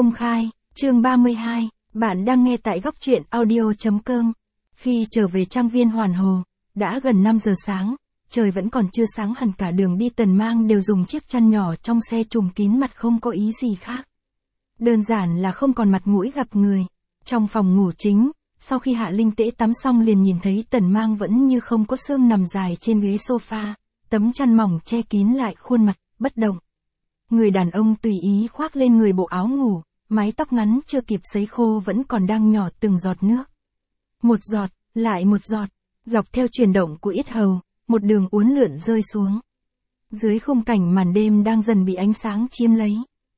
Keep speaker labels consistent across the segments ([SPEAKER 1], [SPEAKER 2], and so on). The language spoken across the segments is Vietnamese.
[SPEAKER 1] Công khai, chương 32, bạn đang nghe tại góc truyện audio.com. Khi trở về trang viên Hoàn Hồ, đã gần 5 giờ sáng, trời vẫn còn chưa sáng hẳn, cả đường đi Tần Mang đều dùng chiếc chăn nhỏ trong xe trùm kín mặt, không có ý gì khác. Đơn giản là không còn mặt mũi gặp người. Trong phòng ngủ chính, sau khi Hạ Linh Tễ tắm xong liền nhìn thấy Tần Mang vẫn như không có xương nằm dài trên ghế sofa, tấm chăn mỏng che kín lại khuôn mặt, bất động. Người đàn ông tùy ý khoác lên người bộ áo ngủ, mái tóc ngắn chưa kịp sấy khô vẫn còn đang nhỏ từng giọt nước. Một giọt, lại một giọt, dọc theo chuyển động của yết hầu, một đường uốn lượn rơi xuống. Dưới khung cảnh màn đêm đang dần bị ánh sáng chiếm lấy.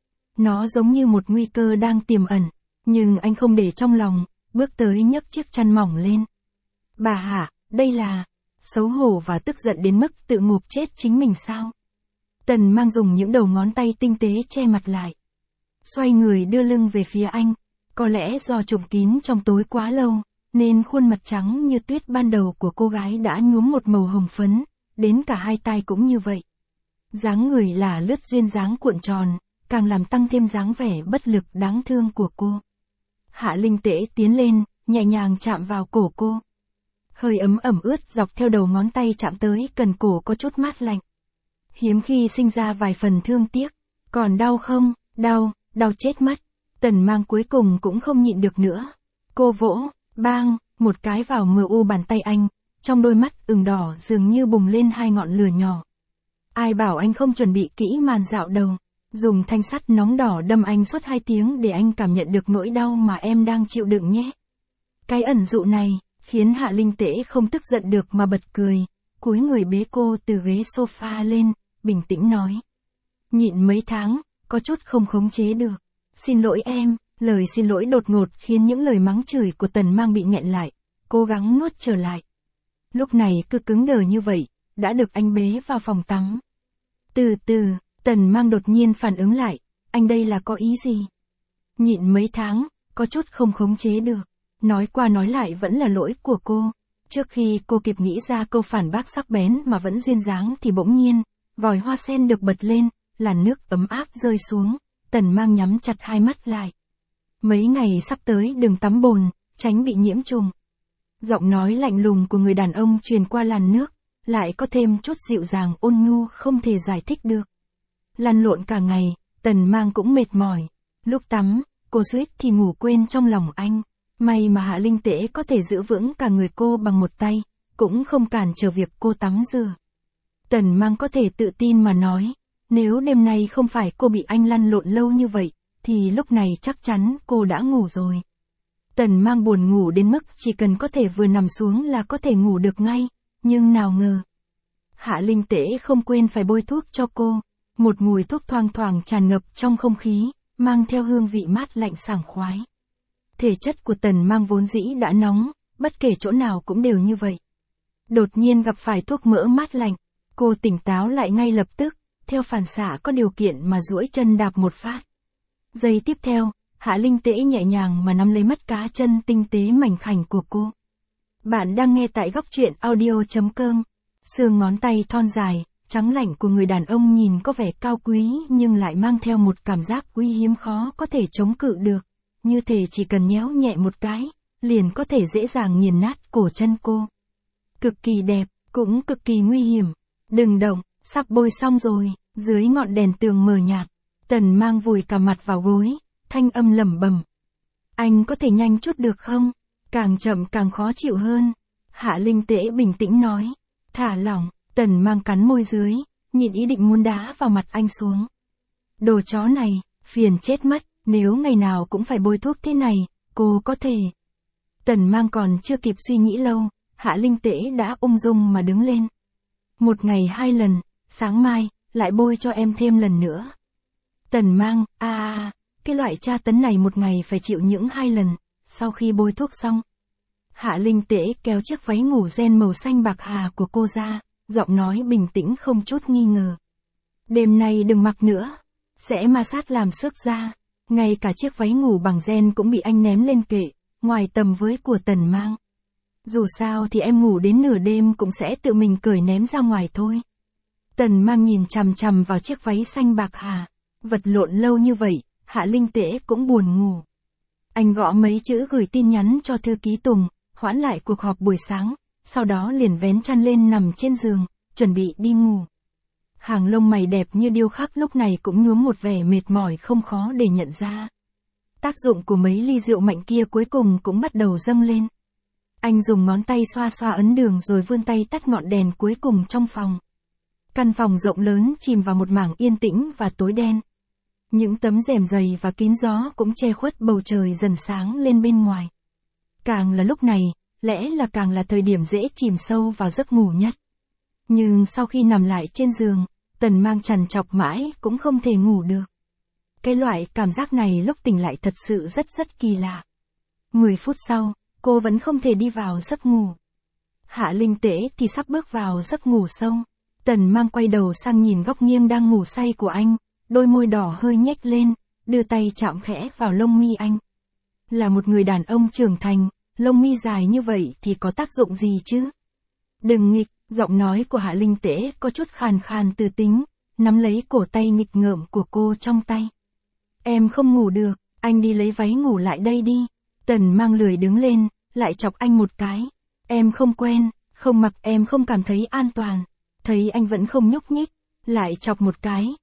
[SPEAKER 1] Nó giống như một nguy cơ đang tiềm ẩn, nhưng anh không để trong lòng, bước tới nhấc chiếc chăn mỏng lên. Bà Hạ, đây là... Xấu hổ và tức giận đến mức tự ngộp chết chính mình sao? Tần Mang dùng những đầu ngón tay tinh tế che mặt lại. Xoay người đưa lưng về phía anh. Có lẽ do trùm kín trong tối quá lâu, nên khuôn mặt trắng như tuyết ban đầu của cô gái đã nhuốm một màu hồng phấn, đến cả hai tai cũng như vậy. Dáng người là lướt duyên dáng cuộn tròn, càng làm tăng thêm dáng vẻ bất lực đáng thương của cô. Hạ Linh Tễ tiến lên, nhẹ nhàng chạm vào cổ cô. Hơi ấm ẩm ướt dọc theo đầu ngón tay chạm tới cần cổ có chút mát lạnh. Hiếm khi sinh ra vài phần thương tiếc. Còn đau không? Đau, đau chết mất. Tần Mang cuối cùng cũng không nhịn được nữa. Cô vỗ, bang, một cái vào mu bàn tay anh, trong đôi mắt ửng đỏ dường như bùng lên hai ngọn lửa nhỏ. Ai bảo anh không chuẩn bị kỹ màn dạo đầu, dùng thanh sắt nóng đỏ đâm anh suốt 2 tiếng để anh cảm nhận được nỗi đau mà em đang chịu đựng nhé. Cái ẩn dụ này khiến Hạ Linh Tễ không tức giận được mà bật cười, cúi người bế cô từ ghế sofa lên, bình tĩnh nói. Nhịn mấy tháng, có chút không khống chế được. Xin lỗi em. Lời xin lỗi đột ngột khiến những lời mắng chửi của Tần Mang bị nghẹn lại, cố gắng nuốt trở lại. Lúc này cứ cứng đờ như vậy, đã được anh bế vào phòng tắm. Từ từ, Tần Mang đột nhiên phản ứng lại, anh đây là có ý gì? Nhịn mấy tháng, có chút không khống chế được. Nói qua nói lại vẫn là lỗi của cô. Trước khi cô kịp nghĩ ra câu phản bác sắc bén mà vẫn duyên dáng thì bỗng nhiên, vòi hoa sen được bật lên, làn nước ấm áp rơi xuống, Tần Mang nhắm chặt hai mắt lại. Mấy ngày sắp tới đừng tắm bồn, tránh bị nhiễm trùng. Giọng nói lạnh lùng của người đàn ông truyền qua làn nước, lại có thêm chút dịu dàng ôn nhu không thể giải thích được. Lăn lộn cả ngày, Tần Mang cũng mệt mỏi. Lúc tắm, cô suýt thì ngủ quên trong lòng anh. May mà Hạ Linh Tễ có thể giữ vững cả người cô bằng một tay, cũng không cản trở việc cô tắm rửa. Tần Mang có thể tự tin mà nói, nếu đêm nay không phải cô bị anh lăn lộn lâu như vậy, thì lúc này chắc chắn cô đã ngủ rồi. Tần Mang buồn ngủ đến mức chỉ cần có thể vừa nằm xuống là có thể ngủ được ngay, nhưng nào ngờ. Hạ Linh Tễ không quên phải bôi thuốc cho cô, một mùi thuốc thoang thoảng tràn ngập trong không khí, mang theo hương vị mát lạnh sảng khoái. Thể chất của Tần Mang vốn dĩ đã nóng, bất kể chỗ nào cũng đều như vậy. Đột nhiên gặp phải thuốc mỡ mát lạnh, cô tỉnh táo lại ngay lập tức, theo phản xạ có điều kiện mà duỗi chân đạp một phát. Giây tiếp theo, Hạ Linh Tễ nhẹ nhàng mà nắm lấy mắt cá chân tinh tế mảnh khảnh của cô. Bạn đang nghe tại góc truyện audio.com. Xương ngón tay thon dài, trắng lạnh của người đàn ông nhìn có vẻ cao quý nhưng lại mang theo một cảm giác quý hiếm khó có thể chống cự được. Như thể chỉ cần nhéo nhẹ một cái, liền có thể dễ dàng nghiền nát cổ chân cô. Cực kỳ đẹp, cũng cực kỳ nguy hiểm. Đừng động, sắp bôi xong rồi. Dưới ngọn đèn tường mờ nhạt, Tần Mang vùi cả mặt vào gối, thanh âm lẩm bẩm. Anh có thể nhanh chút được không? Càng chậm càng khó chịu hơn. Hạ Linh Tễ bình tĩnh nói. Thả lỏng. Tần Mang cắn môi dưới, nhịn ý định muốn đá vào mặt anh xuống. Đồ chó này, phiền chết mất. Nếu ngày nào cũng phải bôi thuốc thế này, cô có thể. Tần Mang còn chưa kịp suy nghĩ lâu, Hạ Linh Tễ đã ung dung mà đứng lên. Một ngày 2 lần, sáng mai, lại bôi cho em thêm lần nữa. Tần Mang, cái loại tra tấn này một ngày phải chịu những 2 lần, sau khi bôi thuốc xong. Hạ Linh Tễ kéo chiếc váy ngủ ren màu xanh bạc hà của cô ra, giọng nói bình tĩnh không chút nghi ngờ. Đêm nay đừng mặc nữa, sẽ ma sát làm xước da. Ngay cả chiếc váy ngủ bằng ren cũng bị anh ném lên kệ, ngoài tầm với của Tần Mang. Dù sao thì em ngủ đến nửa đêm cũng sẽ tự mình cởi ném ra ngoài thôi. Tần Mang nhìn chằm chằm vào chiếc váy xanh bạc hà. Vật lộn lâu như vậy, Hạ Linh Tễ cũng buồn ngủ. Anh gõ mấy chữ gửi tin nhắn cho thư ký Tùng, hoãn lại cuộc họp buổi sáng, sau đó liền vén chăn lên nằm trên giường, chuẩn bị đi ngủ. Hàng lông mày đẹp như điêu khắc lúc này cũng nhuốm một vẻ mệt mỏi không khó để nhận ra. Tác dụng của mấy ly rượu mạnh kia cuối cùng cũng bắt đầu dâng lên. Anh dùng ngón tay xoa xoa ấn đường rồi vươn tay tắt ngọn đèn cuối cùng trong phòng. Căn phòng rộng lớn chìm vào một mảng yên tĩnh và tối đen. Những tấm rèm dày và kín gió cũng che khuất bầu trời dần sáng lên bên ngoài. Càng là lúc này, lẽ là càng là thời điểm dễ chìm sâu vào giấc ngủ nhất. Nhưng sau khi nằm lại trên giường, Tần Mang trằn trọc mãi cũng không thể ngủ được. Cái loại cảm giác này lúc tỉnh lại thật sự rất kỳ lạ. 10 phút sau, cô vẫn không thể đi vào giấc ngủ. Hạ Linh Tễ thì sắp bước vào giấc ngủ sâu. Tần Mang quay đầu sang nhìn góc nghiêng đang ngủ say của anh, đôi môi đỏ hơi nhếch lên, đưa tay chạm khẽ vào lông mi anh. Là một người đàn ông trưởng thành, lông mi dài như vậy thì có tác dụng gì chứ? Đừng nghịch, giọng nói của Hạ Linh Tễ có chút khàn khàn từ tính, nắm lấy cổ tay nghịch ngợm của cô trong tay. Em không ngủ được, anh đi lấy váy ngủ lại đây đi. Tần Mang lười đứng lên, lại chọc anh một cái. Em không quen, không mặc em không cảm thấy an toàn. Thấy anh vẫn không nhúc nhích, lại chọc một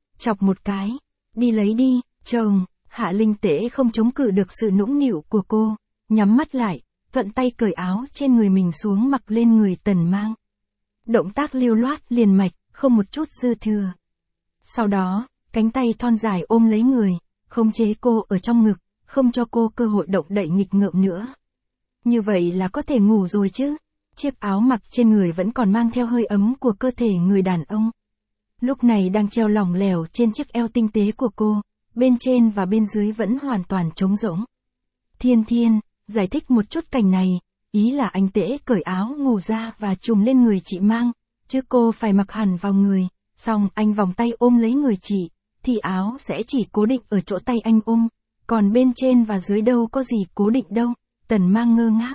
[SPEAKER 1] cái. Đi lấy đi, chồng. Hạ Linh Tễ không chống cự được sự nũng nịu của cô, nhắm mắt lại, thuận tay cởi áo trên người mình xuống mặc lên người Tần Mang. Động tác lưu loát liền mạch, không một chút dư thừa. Sau đó, cánh tay thon dài ôm lấy người, khống chế cô ở trong ngực, không cho cô cơ hội động đậy nghịch ngợm nữa. Như vậy là có thể ngủ rồi chứ. Chiếc áo mặc trên người vẫn còn mang theo hơi ấm của cơ thể người đàn ông. Lúc này đang treo lỏng lẻo trên chiếc eo tinh tế của cô, bên trên và bên dưới vẫn hoàn toàn trống rỗng. Thiên, giải thích một chút cảnh này, ý là anh Tễ cởi áo ngủ ra và trùm lên người chị Mang, chứ cô phải mặc hẳn vào người, xong anh vòng tay ôm lấy người chị, thì áo sẽ chỉ cố định ở chỗ tay anh ôm, còn bên trên và dưới đâu có gì cố định đâu. Tần Mang ngơ ngác.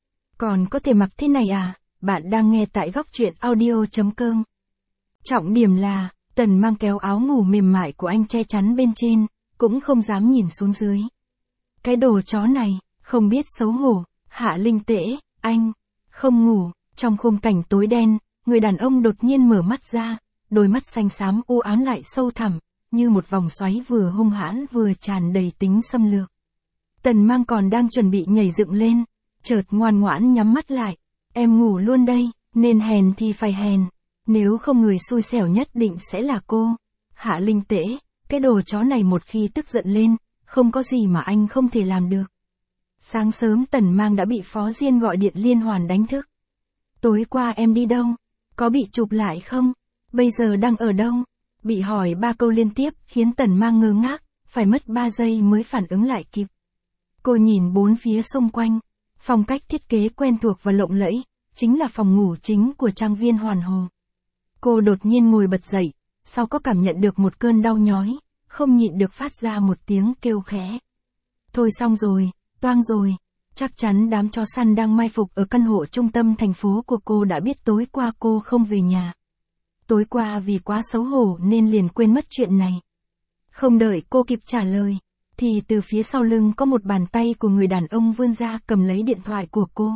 [SPEAKER 1] Còn có thể mặc thế này à? Bạn đang nghe tại góc truyện audio.com. Trọng điểm là, Tần Mang kéo áo ngủ mềm mại của anh che chắn bên trên, cũng không dám nhìn xuống dưới. Cái đồ chó này, không biết xấu hổ. Hạ Linh Tễ, anh, không ngủ. Trong khung cảnh tối đen, người đàn ông đột nhiên mở mắt ra, đôi mắt xanh xám u ám lại sâu thẳm, như một vòng xoáy vừa hung hãn vừa tràn đầy tính xâm lược. Tần Mang còn đang chuẩn bị nhảy dựng lên, chợt ngoan ngoãn nhắm mắt lại. Em ngủ luôn đây, nên hèn thì phải hèn. Nếu không người xui xẻo nhất định sẽ là cô. Hạ Linh Tễ, cái đồ chó này một khi tức giận lên, không có gì mà anh không thể làm được. Sáng sớm Tần Mang đã bị Phó Diên gọi điện liên hoàn đánh thức. Tối qua em đi đâu? Có bị chụp lại không? Bây giờ đang ở đâu? Bị hỏi 3 câu liên tiếp khiến Tần Mang ngơ ngác, phải mất 3 giây mới phản ứng lại kịp. Cô nhìn bốn phía xung quanh, phong cách thiết kế quen thuộc và lộng lẫy, chính là phòng ngủ chính của trang viên Hoàn Hồ. Cô đột nhiên ngồi bật dậy, sau có cảm nhận được một cơn đau nhói, không nhịn được phát ra một tiếng kêu khẽ. Thôi xong rồi, toang rồi, chắc chắn đám chó săn đang mai phục ở căn hộ trung tâm thành phố của cô đã biết tối qua cô không về nhà. Tối qua vì quá xấu hổ nên liền quên mất chuyện này. Không đợi cô kịp trả lời, thì từ phía sau lưng có một bàn tay của người đàn ông vươn ra cầm lấy điện thoại của cô.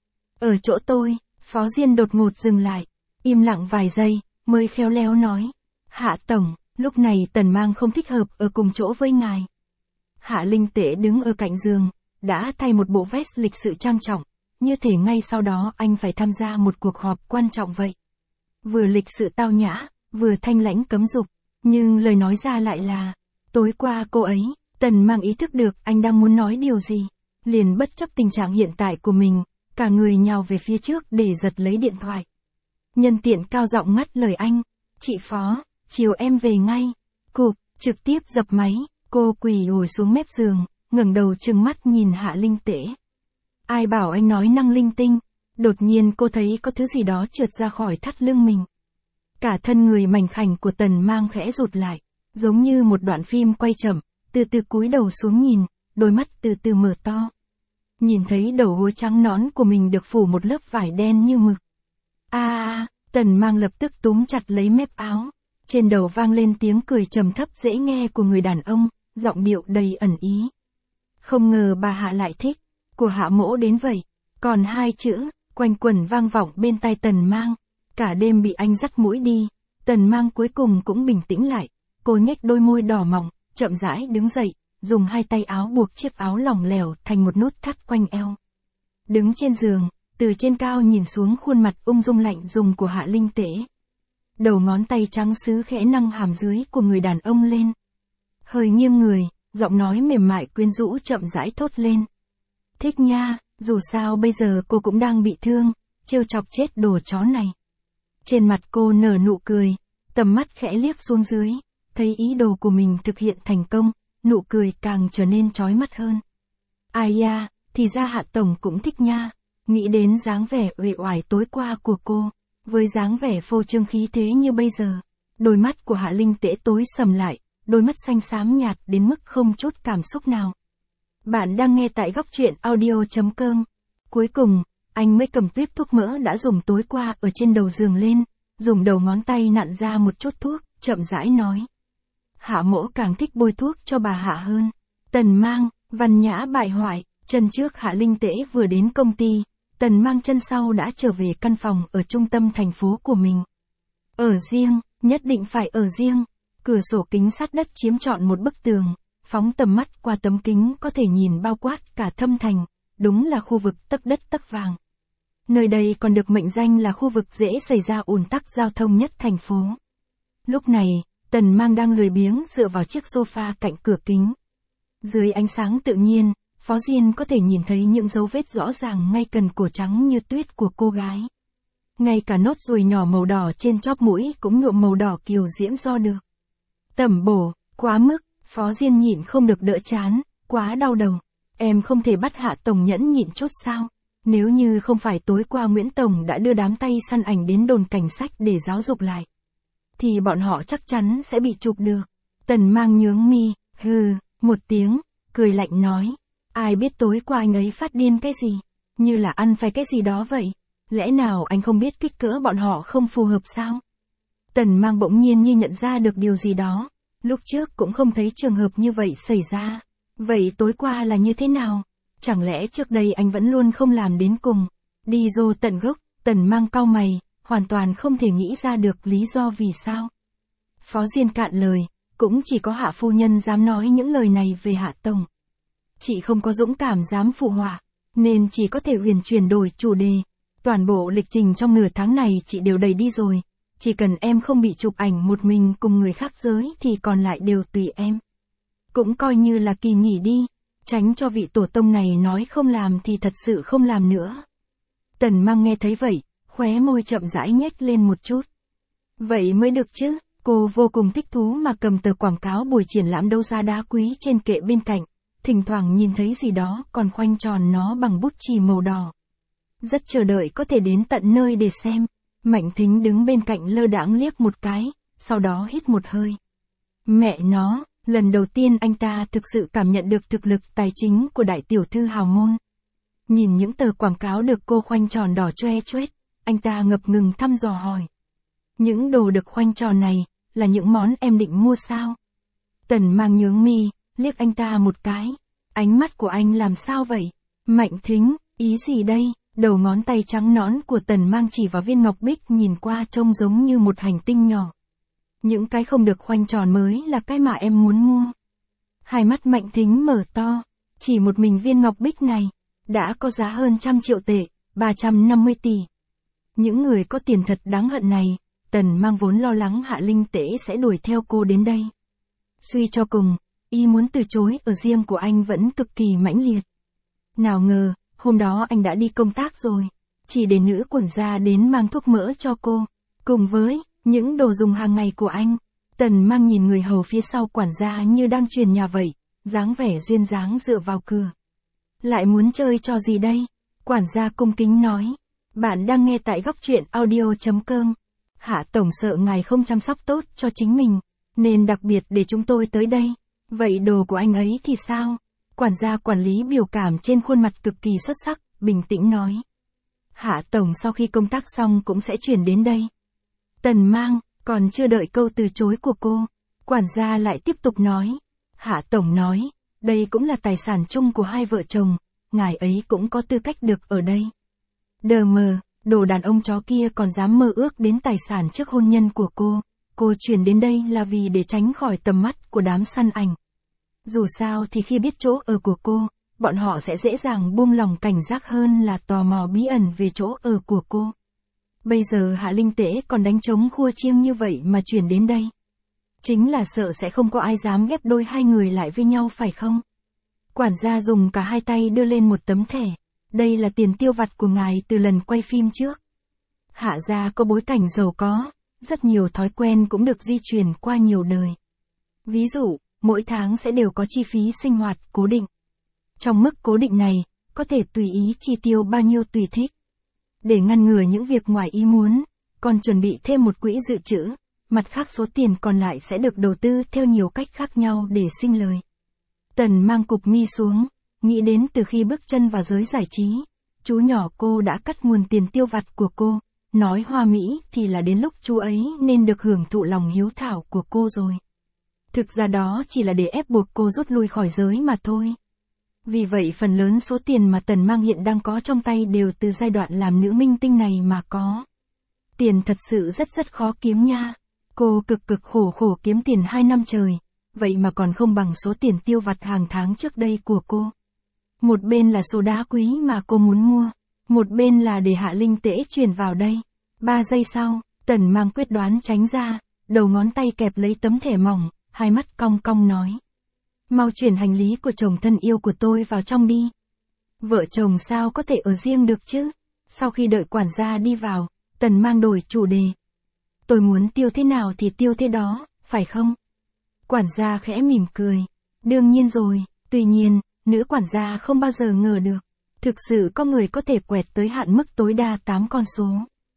[SPEAKER 1] Ở chỗ tôi, Phó Diên đột ngột dừng lại, im lặng vài giây, mới khéo léo nói. Hạ Tổng, lúc này Tần Mang không thích hợp ở cùng chỗ với ngài. Hạ Linh Tễ đứng ở cạnh giường, đã thay một bộ vest lịch sự trang trọng, như thể ngay sau đó anh phải tham gia một cuộc họp quan trọng vậy. Vừa lịch sự tao nhã, vừa thanh lãnh cấm dục, nhưng lời nói ra lại là, tối qua cô ấy. Tần Mang ý thức được anh đang muốn nói điều gì, liền bất chấp tình trạng hiện tại của mình, cả người nhào về phía trước để giật lấy điện thoại. Nhân tiện cao giọng ngắt lời anh, chị Phó, chiều em về ngay. Cụp, trực tiếp dập máy, cô quỳ ngồi xuống mép giường, ngẩng đầu trừng mắt nhìn Hạ Linh Tễ. Ai bảo anh nói năng linh tinh, đột nhiên cô thấy có thứ gì đó trượt ra khỏi thắt lưng mình. Cả thân người mảnh khảnh của Tần Mang khẽ rụt lại, giống như một đoạn phim quay chậm. Từ từ cúi đầu xuống nhìn, đôi mắt từ từ mở to. Nhìn thấy đầu gối trắng nõn của mình được phủ một lớp vải đen như mực. Tần Mang lập tức túm chặt lấy mép áo. Trên đầu vang lên tiếng cười trầm thấp dễ nghe của người đàn ông, giọng điệu đầy ẩn ý. Không ngờ bà Hạ lại thích, của Hạ mỗ đến vậy. Còn hai chữ, quanh quẩn vang vọng bên tai Tần Mang. Cả đêm bị anh dắt mũi đi, Tần Mang cuối cùng cũng bình tĩnh lại. Cô nhếch đôi môi đỏ mọng, chậm rãi đứng dậy, dùng hai tay áo buộc chiếc áo lỏng lẻo thành một nút thắt quanh eo. Đứng trên giường, từ trên cao nhìn xuống khuôn mặt ung dung lạnh lùng của Hạ Linh Tễ. Đầu ngón tay trắng sứ khẽ nâng hàm dưới của người đàn ông lên. Hơi nghiêng người, giọng nói mềm mại quyến rũ chậm rãi thốt lên. Thích nha, dù sao bây giờ cô cũng đang bị thương, trêu chọc chết đồ chó này. Trên mặt cô nở nụ cười, tầm mắt khẽ liếc xuống dưới, thấy ý đồ của mình thực hiện thành công, nụ cười càng trở nên chói mắt hơn. Ai da, thì ra Hạ tổng cũng thích nha, nghĩ đến dáng vẻ uể oải tối qua của cô, với dáng vẻ phô trương khí thế như bây giờ, đôi mắt của Hạ Linh Tễ tối sầm lại, đôi mắt xanh xám nhạt đến mức không chút cảm xúc nào. Bạn đang nghe tại góc truyện audio.com. Cuối cùng, anh mới cầm tuyếp thuốc mỡ đã dùng tối qua ở trên đầu giường lên, dùng đầu ngón tay nặn ra một chút thuốc, chậm rãi nói. Hạ mỗ càng thích bôi thuốc cho bà Hạ hơn. Tần Mang, văn nhã bại hoại, chân trước Hạ Linh Tễ vừa đến công ty, Tần Mang chân sau đã trở về căn phòng ở trung tâm thành phố của mình. Ở riêng, nhất định phải ở riêng, cửa sổ kính sát đất chiếm trọn một bức tường, phóng tầm mắt qua tấm kính có thể nhìn bao quát cả thâm thành, đúng là khu vực tấc đất tấc vàng. Nơi đây còn được mệnh danh là khu vực dễ xảy ra ùn tắc giao thông nhất thành phố. Lúc này, Tần Mang đang lười biếng dựa vào chiếc sofa cạnh cửa kính. Dưới ánh sáng tự nhiên, Phó Diên có thể nhìn thấy những dấu vết rõ ràng ngay cần cổ trắng như tuyết của cô gái. Ngay cả nốt ruồi nhỏ màu đỏ trên chóp mũi cũng nhuộm màu đỏ kiều diễm do được tẩm bổ, quá mức, Phó Diên nhịn không được đỡ chán, quá đau đầu. Em không thể bắt Hạ tổng nhẫn nhịn chút sao? Nếu như không phải tối qua Nguyễn tổng đã đưa đám tay săn ảnh đến đồn cảnh sát để giáo dục lại, thì bọn họ chắc chắn sẽ bị chụp được. Tần Mang nhướng mi, hừ, một tiếng, cười lạnh nói. Ai biết tối qua anh ấy phát điên cái gì? Như là ăn phải cái gì đó vậy? Lẽ nào anh không biết kích cỡ bọn họ không phù hợp sao? Tần Mang bỗng nhiên như nhận ra được điều gì đó. Lúc trước cũng không thấy trường hợp như vậy xảy ra. Vậy tối qua là như thế nào? Chẳng lẽ trước đây anh vẫn luôn không làm đến cùng? Đi vô tận gốc, Tần Mang cau mày, hoàn toàn không thể nghĩ ra được lý do vì sao. Phó Diên cạn lời, cũng chỉ có Hạ phu nhân dám nói những lời này về Hạ tổng. Chị không có dũng cảm dám phụ họa, nên chỉ có thể huyền chuyển đổi chủ đề. Toàn bộ lịch trình trong nửa tháng này chị đều đầy đi rồi. Chỉ cần em không bị chụp ảnh một mình cùng người khác giới thì còn lại đều tùy em. Cũng coi như là kỳ nghỉ đi, tránh cho vị tổ tông này nói không làm thì thật sự không làm nữa. Tần Mang nghe thấy vậy, khóe môi chậm rãi nhếch lên một chút. Vậy mới được chứ, cô vô cùng thích thú mà cầm tờ quảng cáo buổi triển lãm đấu giá đá quý trên kệ bên cạnh, thỉnh thoảng nhìn thấy gì đó còn khoanh tròn nó bằng bút chì màu đỏ. Rất chờ đợi có thể đến tận nơi để xem. Mạnh Thính đứng bên cạnh lơ đãng liếc một cái, sau đó hít một hơi. Mẹ nó, lần đầu tiên anh ta thực sự cảm nhận được thực lực tài chính của đại tiểu thư hào môn. Nhìn những tờ quảng cáo được cô khoanh tròn đỏ choe choét, anh ta ngập ngừng thăm dò hỏi. Những đồ được khoanh tròn này, là những món em định mua sao? Tần Mang nhướng mi, liếc anh ta một cái. Ánh mắt của anh làm sao vậy? Mạnh Thính, ý gì đây? Đầu ngón tay trắng nõn của Tần Mang chỉ vào viên ngọc bích nhìn qua trông giống như một hành tinh nhỏ. Những cái không được khoanh tròn mới là cái mà em muốn mua. Hai mắt Mạnh Thính mở to, chỉ một mình viên ngọc bích này, đã có giá hơn 100 triệu tệ, 350 tỷ. Những người có tiền thật đáng hận này, Tần Mang vốn lo lắng Hạ Linh Tễ sẽ đuổi theo cô đến đây. Suy cho cùng, ý muốn từ chối ở riêng của anh vẫn cực kỳ mãnh liệt. Nào ngờ, hôm đó anh đã đi công tác rồi, chỉ để nữ quản gia đến mang thuốc mỡ cho cô, cùng với những đồ dùng hàng ngày của anh. Tần Mang nhìn người hầu phía sau quản gia như đang truyền nhà vậy, dáng vẻ duyên dáng dựa vào cửa. Lại muốn chơi trò gì đây? Quản gia cung kính nói. Bạn đang nghe tại góc truyện audio.com. Hạ tổng sợ ngài không chăm sóc tốt cho chính mình, nên đặc biệt để chúng tôi tới đây. Vậy đồ của anh ấy thì sao? Quản gia quản lý biểu cảm trên khuôn mặt cực kỳ xuất sắc, bình tĩnh nói. Hạ tổng sau khi công tác xong cũng sẽ chuyển đến đây. Tần Mang, còn chưa đợi câu từ chối của cô, quản gia lại tiếp tục nói. Hạ Tổng nói, đây cũng là tài sản chung của hai vợ chồng, ngài ấy cũng có tư cách được ở đây. Đờ mờ, đồ đàn ông chó kia còn dám mơ ước đến tài sản trước hôn nhân của cô chuyển đến đây là vì để tránh khỏi tầm mắt của đám săn ảnh. Dù sao thì khi biết chỗ ở của cô, bọn họ sẽ dễ dàng buông lòng cảnh giác hơn là tò mò bí ẩn về chỗ ở của cô. Bây giờ Hạ Linh Tễ còn đánh trống khua chiêng như vậy mà chuyển đến đây. Chính là sợ sẽ không có ai dám ghép đôi hai người lại với nhau phải không? Quản gia dùng cả hai tay đưa lên một tấm thẻ. Đây là tiền tiêu vặt của ngài từ lần quay phim trước. Hạ gia có bối cảnh giàu có, rất nhiều thói quen cũng được di truyền qua nhiều đời. Ví dụ, mỗi tháng sẽ đều có chi phí sinh hoạt cố định. Trong mức cố định này, có thể tùy ý chi tiêu bao nhiêu tùy thích. Để ngăn ngừa những việc ngoài ý muốn, còn chuẩn bị thêm một quỹ dự trữ, mặt khác số tiền còn lại sẽ được đầu tư theo nhiều cách khác nhau để sinh lời. Tần mang cục mi xuống, nghĩ đến từ khi bước chân vào giới giải trí, chú nhỏ cô đã cắt nguồn tiền tiêu vặt của cô, nói hoa mỹ thì là đến lúc chú ấy nên được hưởng thụ lòng hiếu thảo của cô rồi. Thực ra đó chỉ là để ép buộc cô rút lui khỏi giới mà thôi. Vì vậy phần lớn số tiền mà Tần Mang hiện đang có trong tay đều từ giai đoạn làm nữ minh tinh này mà có. Tiền thật sự rất khó kiếm nha. Cô cực khổ kiếm tiền 2 năm trời, vậy mà còn không bằng số tiền tiêu vặt hàng tháng trước đây của cô. Một bên là số đá quý mà cô muốn mua, một bên là để Hạ Linh Tễ chuyển vào đây. 3 giây sau, Tần Mang quyết đoán tránh ra, đầu ngón tay kẹp lấy tấm thẻ mỏng, hai mắt cong cong nói. Mau chuyển hành lý của chồng thân yêu của tôi vào trong đi. Vợ chồng sao có thể ở riêng được chứ? Sau khi đợi quản gia đi vào, Tần Mang đổi chủ đề. Tôi muốn tiêu thế nào thì tiêu thế đó, phải không? Quản gia khẽ mỉm cười. Đương nhiên rồi, tuy nhiên, nữ quản gia không bao giờ ngờ được. Thực sự có người có thể quẹt tới hạn mức tối đa 8 con số.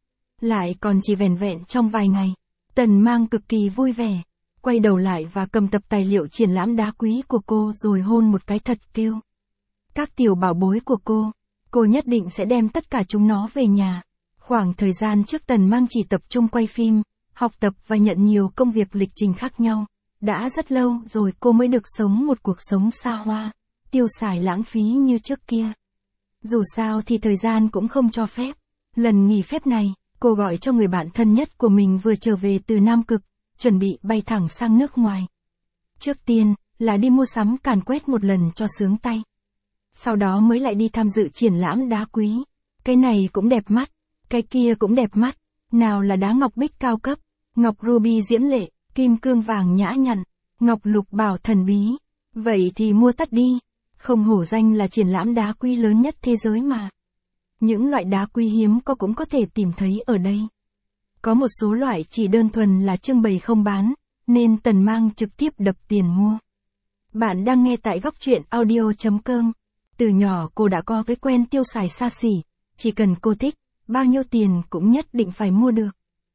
[SPEAKER 1] Lại còn chỉ vẻn vẹn trong vài ngày. Tần Mang cực kỳ vui vẻ. Quay đầu lại và cầm tập tài liệu triển lãm đá quý của cô rồi hôn một cái thật kêu. Các tiểu bảo bối của cô nhất định sẽ đem tất cả chúng nó về nhà. Khoảng thời gian trước Tần Mang chỉ tập trung quay phim, học tập và nhận nhiều công việc lịch trình khác nhau. Đã rất lâu rồi cô mới được sống một cuộc sống xa hoa, tiêu xài lãng phí như trước kia. Dù sao thì thời gian cũng không cho phép. Lần nghỉ phép này, cô gọi cho người bạn thân nhất của mình vừa trở về từ Nam Cực, chuẩn bị bay thẳng sang nước ngoài. Trước tiên, là đi mua sắm càn quét một lần cho sướng tay. Sau đó mới lại đi tham dự triển lãm đá quý. Cái này cũng đẹp mắt, cái kia cũng đẹp mắt. Nào là đá ngọc bích cao cấp, ngọc ruby diễm lệ, kim cương vàng nhã nhặn, ngọc lục bảo thần bí. Vậy thì mua tất đi. Không hổ danh là triển lãm đá quý lớn nhất thế giới mà. Những loại đá quý hiếm có cũng có thể tìm thấy ở đây. Có một số loại chỉ đơn thuần là trưng bày không bán, nên Tần Mang trực tiếp đập tiền mua. Bạn đang nghe tại góc truyện audio.com. Từ nhỏ cô đã có cái quen tiêu xài xa xỉ, chỉ cần cô thích, bao nhiêu tiền cũng nhất định phải mua được.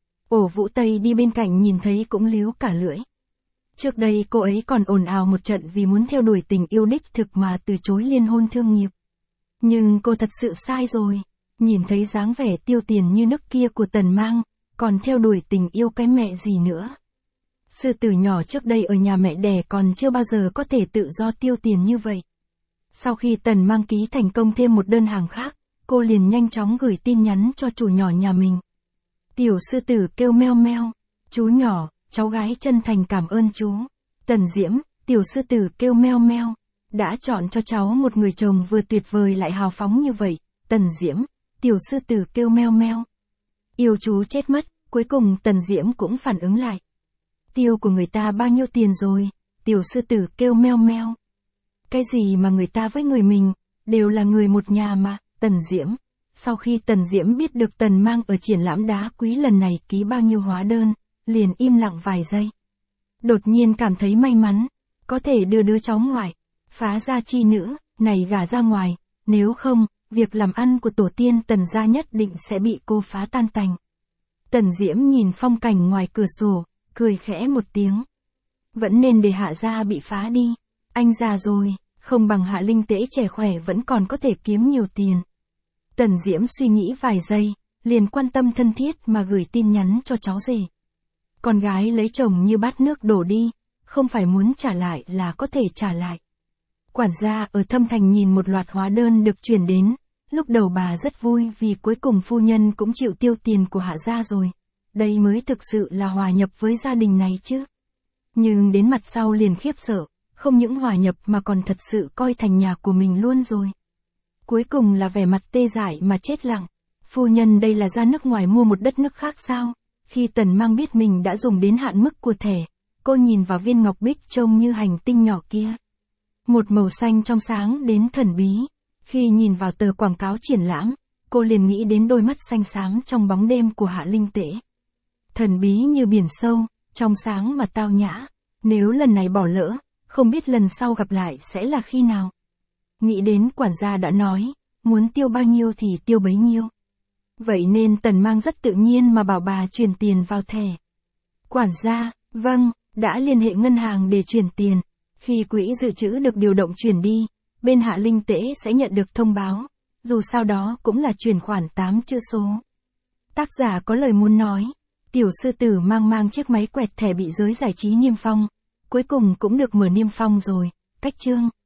[SPEAKER 1] Ổ Vũ Tây đi bên cạnh nhìn thấy cũng líu cả lưỡi. Trước đây cô ấy còn ồn ào một trận vì muốn theo đuổi tình yêu đích thực mà từ chối liên hôn thương nghiệp. Nhưng cô thật sự sai rồi, nhìn thấy dáng vẻ tiêu tiền như nước kia của Tần Mang, còn theo đuổi tình yêu cái mẹ gì nữa. Sư tử nhỏ trước đây ở nhà mẹ đẻ còn chưa bao giờ có thể tự do tiêu tiền như vậy. Sau khi Tần Mang ký thành công thêm một đơn hàng khác, cô liền nhanh chóng gửi tin nhắn cho chủ nhỏ nhà mình. Tiểu sư tử kêu meo meo. Chú nhỏ, cháu gái chân thành cảm ơn chú. Tần Diễm, tiểu sư tử kêu meo meo. Đã chọn cho cháu một người chồng vừa tuyệt vời lại hào phóng như vậy. Tần Diễm, tiểu sư tử kêu meo meo. Yêu chú chết mất, cuối cùng Tần Diễm cũng phản ứng lại. Tiêu của người ta bao nhiêu tiền rồi? Tiểu sư tử kêu meo meo. Cái gì mà người ta với người mình, đều là người một nhà mà. Tần Diễm. Sau khi Tần Diễm biết được Tần Mang ở triển lãm đá quý lần này ký bao nhiêu hóa đơn, liền im lặng vài giây. Đột nhiên cảm thấy may mắn, có thể đưa đứa cháu ngoại, phá gia chi nữ, này gả ra ngoài, nếu không, việc làm ăn của tổ tiên Tần gia nhất định sẽ bị cô phá tan tành. Tần Diễm nhìn phong cảnh ngoài cửa sổ, cười khẽ một tiếng. Vẫn nên để Hạ gia bị phá đi, anh già rồi, không bằng Hạ Linh Tễ trẻ khỏe vẫn còn có thể kiếm nhiều tiền. Tần Diễm suy nghĩ vài giây, liền quan tâm thân thiết mà gửi tin nhắn cho cháu rể. Con gái lấy chồng như bát nước đổ đi, không phải muốn trả lại là có thể trả lại. Quản gia ở Thâm Thành nhìn một loạt hóa đơn được chuyển đến, lúc đầu bà rất vui vì cuối cùng phu nhân cũng chịu tiêu tiền của Hạ gia rồi. Đây mới thực sự là hòa nhập với gia đình này chứ. Nhưng đến mặt sau liền khiếp sợ, không những hòa nhập mà còn thật sự coi thành nhà của mình luôn rồi. Cuối cùng là vẻ mặt tê dại mà chết lặng. Phu nhân đây là ra nước ngoài mua một đất nước khác sao? Khi Tần Mang biết mình đã dùng đến hạn mức của thẻ, cô nhìn vào viên ngọc bích trông như hành tinh nhỏ kia. Một màu xanh trong sáng đến thần bí. Khi nhìn vào tờ quảng cáo triển lãm, cô liền nghĩ đến đôi mắt xanh xám trong bóng đêm của Hạ Linh Tễ. Thần bí như biển sâu, trong sáng mà tao nhã. Nếu lần này bỏ lỡ, không biết lần sau gặp lại sẽ là khi nào. Nghĩ đến quản gia đã nói, muốn tiêu bao nhiêu thì tiêu bấy nhiêu. Vậy nên Tần Mang rất tự nhiên mà bảo bà chuyển tiền vào thẻ. Quản gia, vâng, đã liên hệ ngân hàng để chuyển tiền. Khi quỹ dự trữ được điều động chuyển đi, bên Hạ Linh Tễ sẽ nhận được thông báo. Dù sao đó cũng là chuyển khoản 8 chữ số. Tác giả có lời muốn nói. Tiểu sư tử mang chiếc máy quẹt thẻ bị giới giải trí niêm phong. Cuối cùng cũng được mở niêm phong rồi. Cách chương.